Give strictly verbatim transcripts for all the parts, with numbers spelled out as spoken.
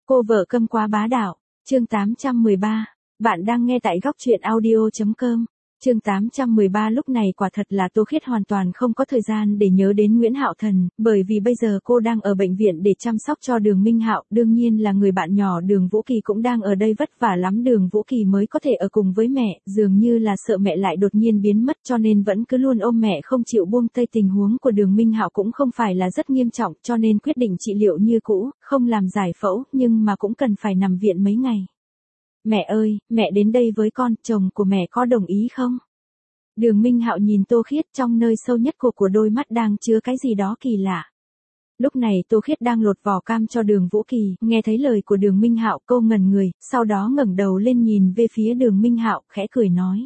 Cô vợ câm quá bá đạo, chương tám trăm mười ba. Bạn đang nghe tại góc truyện audio chấm com. Chương tám trăm mười ba. Lúc này quả thật là Tô Khiết hoàn toàn không có thời gian để nhớ đến Nguyễn Hạo Thần, bởi vì bây giờ cô đang ở bệnh viện để chăm sóc cho Đường Minh Hạo, đương nhiên là người bạn nhỏ Đường Vũ Kỳ cũng đang ở đây vất vả lắm. Đường Vũ Kỳ mới có thể ở cùng với mẹ, dường như là sợ mẹ lại đột nhiên biến mất cho nên vẫn cứ luôn ôm mẹ không chịu buông tay. Tình huống của Đường Minh Hạo cũng không phải là rất nghiêm trọng cho nên quyết định trị liệu như cũ, không làm giải phẫu nhưng mà cũng cần phải nằm viện mấy ngày. Mẹ ơi, mẹ đến đây với con, chồng của mẹ có đồng ý không? Đường Minh Hạo nhìn Tô Khiết, trong nơi sâu nhất của của đôi mắt đang chứa cái gì đó kỳ lạ. Lúc này Tô Khiết đang lột vỏ cam cho Đường Vũ Kỳ, nghe thấy lời của Đường Minh Hạo, cô ngẩn người, sau đó ngẩng đầu lên nhìn về phía Đường Minh Hạo, khẽ cười nói: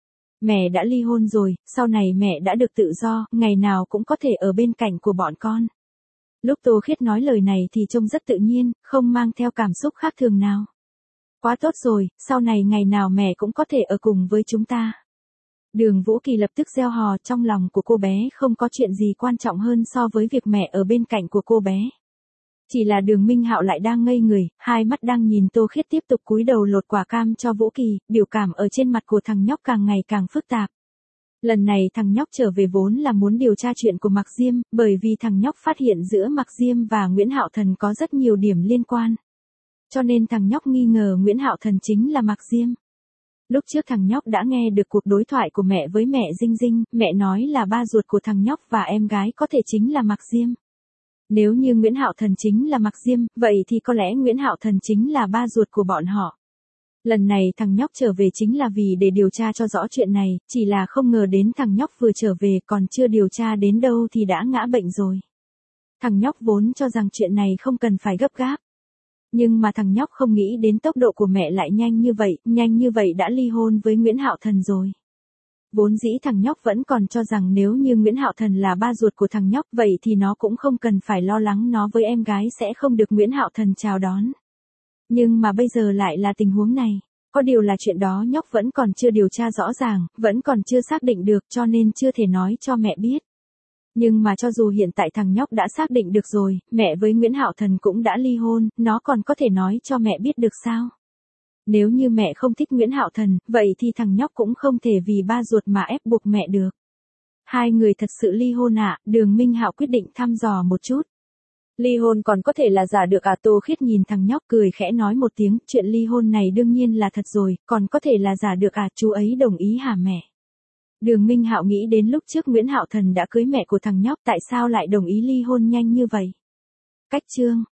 "Mẹ đã ly hôn rồi, sau này mẹ đã được tự do, ngày nào cũng có thể ở bên cạnh của bọn con." Lúc Tô Khiết nói lời này thì trông rất tự nhiên, không mang theo cảm xúc khác thường nào. "Quá tốt rồi, sau này ngày nào mẹ cũng có thể ở cùng với chúng ta." Đường Vũ Kỳ lập tức reo hò, trong lòng của cô bé không có chuyện gì quan trọng hơn so với việc mẹ ở bên cạnh của cô bé. Chỉ là Đường Minh Hạo lại đang ngây người, hai mắt đang nhìn Tô Khiết tiếp tục cúi đầu lột quả cam cho Vũ Kỳ, biểu cảm ở trên mặt của thằng nhóc càng ngày càng phức tạp. Lần này thằng nhóc trở về vốn là muốn điều tra chuyện của Mạc Diêm, bởi vì thằng nhóc phát hiện giữa Mạc Diêm và Nguyễn Hạo Thần có rất nhiều điểm liên quan. Cho nên thằng nhóc nghi ngờ Nguyễn Hạo Thần chính là Mạc Diêm. Lúc trước thằng nhóc đã nghe được cuộc đối thoại của mẹ với mẹ Dinh Dinh, mẹ nói là ba ruột của thằng nhóc và em gái có thể chính là Mạc Diêm. Nếu như Nguyễn Hạo Thần chính là Mạc Diêm, vậy thì có lẽ Nguyễn Hạo Thần chính là ba ruột của bọn họ. Lần này thằng nhóc trở về chính là vì để điều tra cho rõ chuyện này, chỉ là không ngờ đến thằng nhóc vừa trở về còn chưa điều tra đến đâu thì đã ngã bệnh rồi. Thằng nhóc vốn cho rằng chuyện này không cần phải gấp gáp. Nhưng mà thằng nhóc không nghĩ đến tốc độ của mẹ lại nhanh như vậy, nhanh như vậy đã ly hôn với Nguyễn Hạo Thần rồi. Vốn dĩ thằng nhóc vẫn còn cho rằng nếu như Nguyễn Hạo Thần là ba ruột của thằng nhóc vậy thì nó cũng không cần phải lo lắng nó với em gái sẽ không được Nguyễn Hạo Thần chào đón. Nhưng mà bây giờ lại là tình huống này. Có điều là chuyện đó nhóc vẫn còn chưa điều tra rõ ràng, vẫn còn chưa xác định được cho nên chưa thể nói cho mẹ biết. Nhưng mà cho dù hiện tại thằng nhóc đã xác định được rồi, mẹ với Nguyễn Hạo Thần cũng đã ly hôn, nó còn có thể nói cho mẹ biết được sao? Nếu như mẹ không thích Nguyễn Hạo Thần, vậy thì thằng nhóc cũng không thể vì ba ruột mà ép buộc mẹ được. Hai người thật sự ly hôn à? Đường Minh Hạo quyết định thăm dò một chút. Ly hôn còn có thể là giả được à? Tô Khiết nhìn thằng nhóc cười khẽ nói một tiếng, chuyện ly hôn này đương nhiên là thật rồi, còn có thể là giả được à? Chú ấy đồng ý hả mẹ? Đường Minh Hạo nghĩ đến lúc trước Nguyễn Hạo Thần đã cưới mẹ của thằng nhóc, tại sao lại đồng ý ly hôn nhanh như vậy? Cách chương